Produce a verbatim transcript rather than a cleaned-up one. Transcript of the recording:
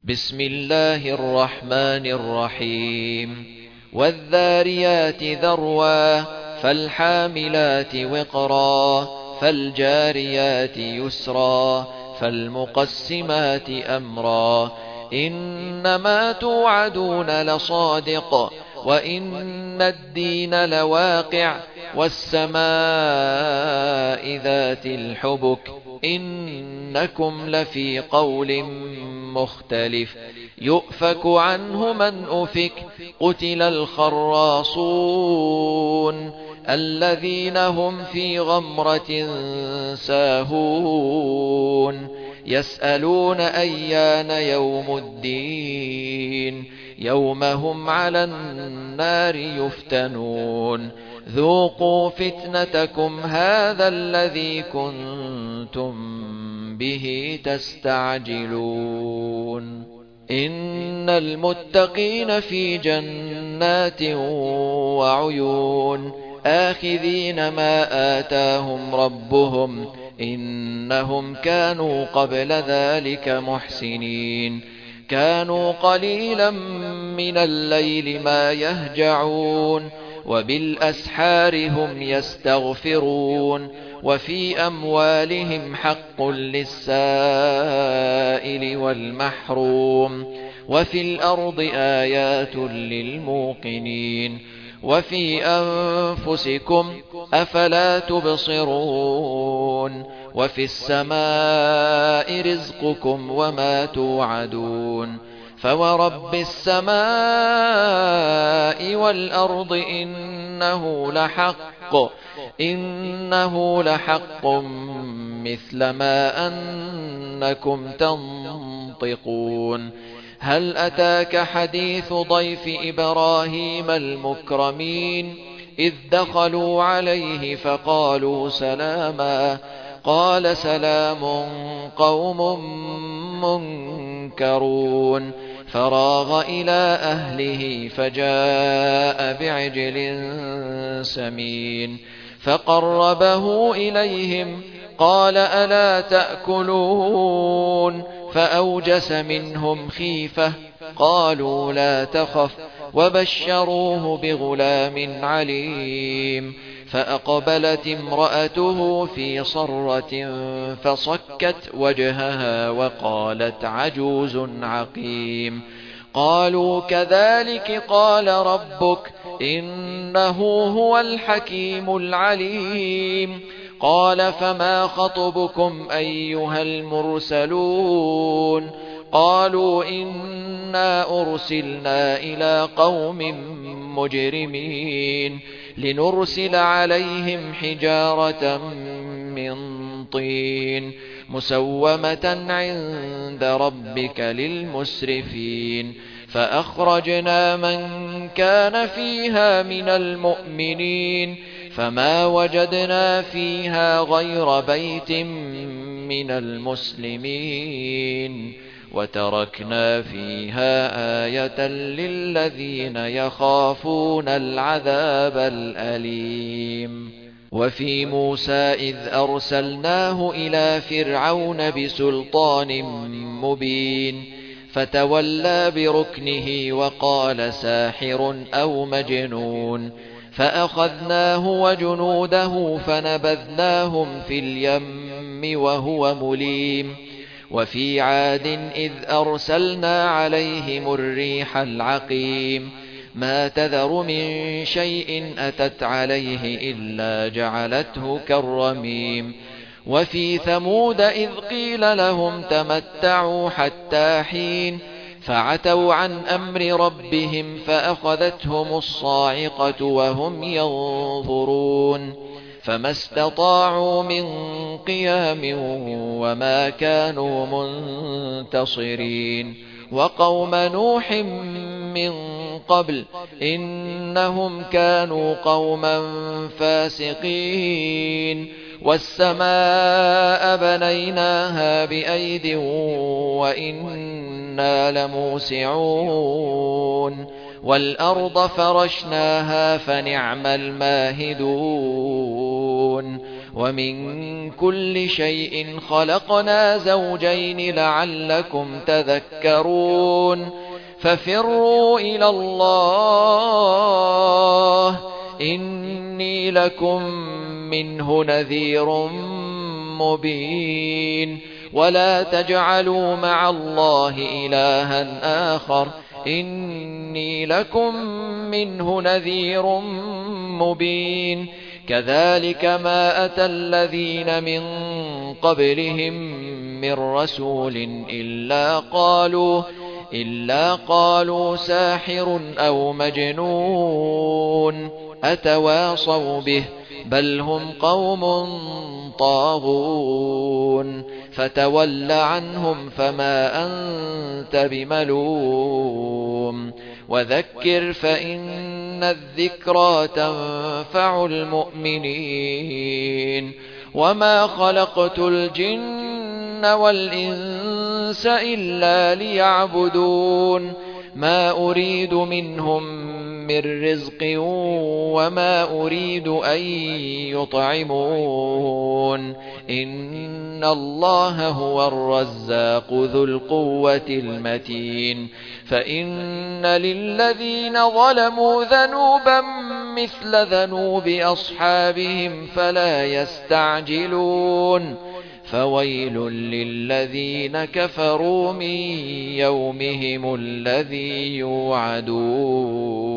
بسم الله الرحمن الرحيم والذاريات ذروا فالحاملات وقرا فالجاريات يسرا فالمقسمات أمرا إنما توعدون لصادق وإن الدين لواقع والسماء ذات الحبك إنكم لفي قول مختلف يؤفك عنه من أفك قتل الخراصون الذين هم في غمرة ساهون يسألون أيان يوم الدين يوم هم على النار يفتنون ذوقوا فتنتكم هذا الذي كنتم به تستعجلون إن المتقين في جنات وعيون آخذين ما آتاهم ربهم إنهم كانوا قبل ذلك محسنين كانوا قليلا من الليل ما يهجعون وبالأسحار هم يستغفرون وفي أموالهم حق للسائل والمحروم وفي الأرض آيات للموقنين وفي أنفسكم أفلا تبصرون وفي السماء رزقكم وما توعدون فورب السماء والأرض إنه لحق إنه لحق مثل ما أنكم تنطقون هل أتاك حديث ضيف إبراهيم المكرمين إذ دخلوا عليه فقالوا سلاما قال سلام قوم منكرون فراغ إلى أهله فجاء بعجل سمين فقربه إليهم قال ألا تأكلون فأوجس منهم خيفة قالوا لا تخف وبشروه بغلام عليم فأقبلت امرأته في صرة فصكت وجهها وقالت عجوز عقيم قالوا كذلك قال ربك إنه هو الحكيم العليم قال فما خطبكم أيها المرسلون قالوا إنا أرسلنا إلى قوم مجرمين لنرسل عليهم حجارة من طين مسومة عند ربك للمسرفين فأخرجنا من كان فيها من المؤمنين فما وجدنا فيها غير بيت من المسلمين وتركنا فيها آية للذين يخافون العذاب الأليم وفي موسى إذ أرسلناه إلى فرعون بسلطان مبين فتولى بركنه وقال ساحر أو مجنون فأخذناه وجنوده فنبذناهم في اليم وهو مليم وفي عاد إذ أرسلنا عليهم الريح العقيم ما تذر من شيء أتت عليه إلا جعلته كالرميم وفي ثمود إذ قيل لهم تمتعوا حتى حين فعتوا عن أمر ربهم فأخذتهم الصاعقة وهم ينظرون فما استطاعوا من قيام وما كانوا منتصرين وقوم نوح من قبل إنهم كانوا قوما فاسقين والسماء بنيناها بأيد وإنا لموسعون والأرض فرشناها فنعم الماهدون ومن كل شيء خلقنا زوجين لعلكم تذكرون ففروا إلى الله إني لكم منه نذير مبين ولا تجعلوا مع الله إلها آخر إني لكم منه نذير مبين كذلك ما أتى الذين من قبلهم من رسول إلا قالوا إلا قالوا ساحر أو مجنون أتواصوا به بل هم قوم طاغون فتول عنهم فما أنت بملوم وذكر فإن الذكرى تنفع المؤمنين وما خلقت الجن والإنس إلا ليعبدون ما أريد منهم من رزق وما أريد أن يطعمون إن الله هو الرزاق ذو القوة المتين فإن للذين ظلموا ذنوبا مثل ذنوب أصحابهم فلا يستعجلون فويل للذين كفروا من يومهم الذي يوعدون